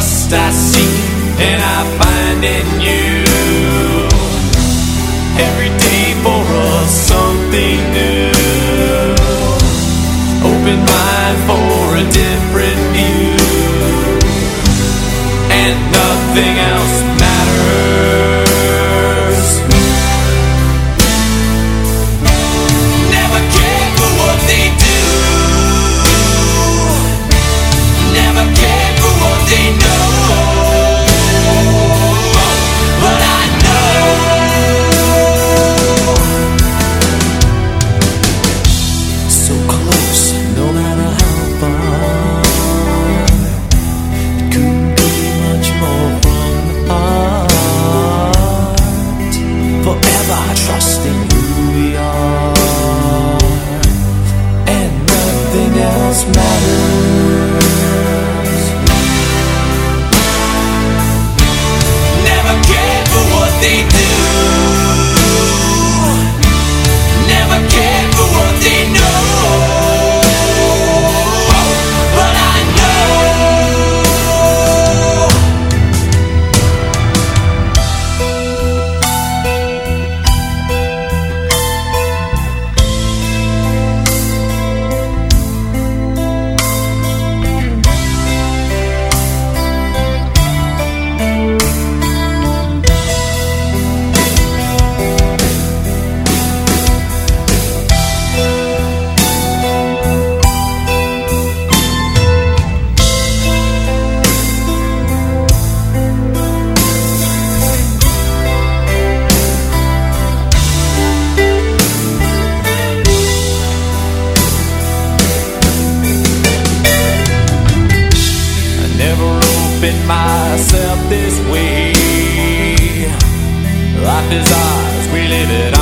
trust I seek, and I find in you. Every day for us something new. Open mind for a different view, and nothing else matters. Never cared for what they do, never cared for what they know, but I know so close, no matter how far. Couldn't be much more from the heart. Forever trusting who we are, and nothing else matters. Never cared for what they do, never cared for what they know, but I know myself this way. Life is ours, we live it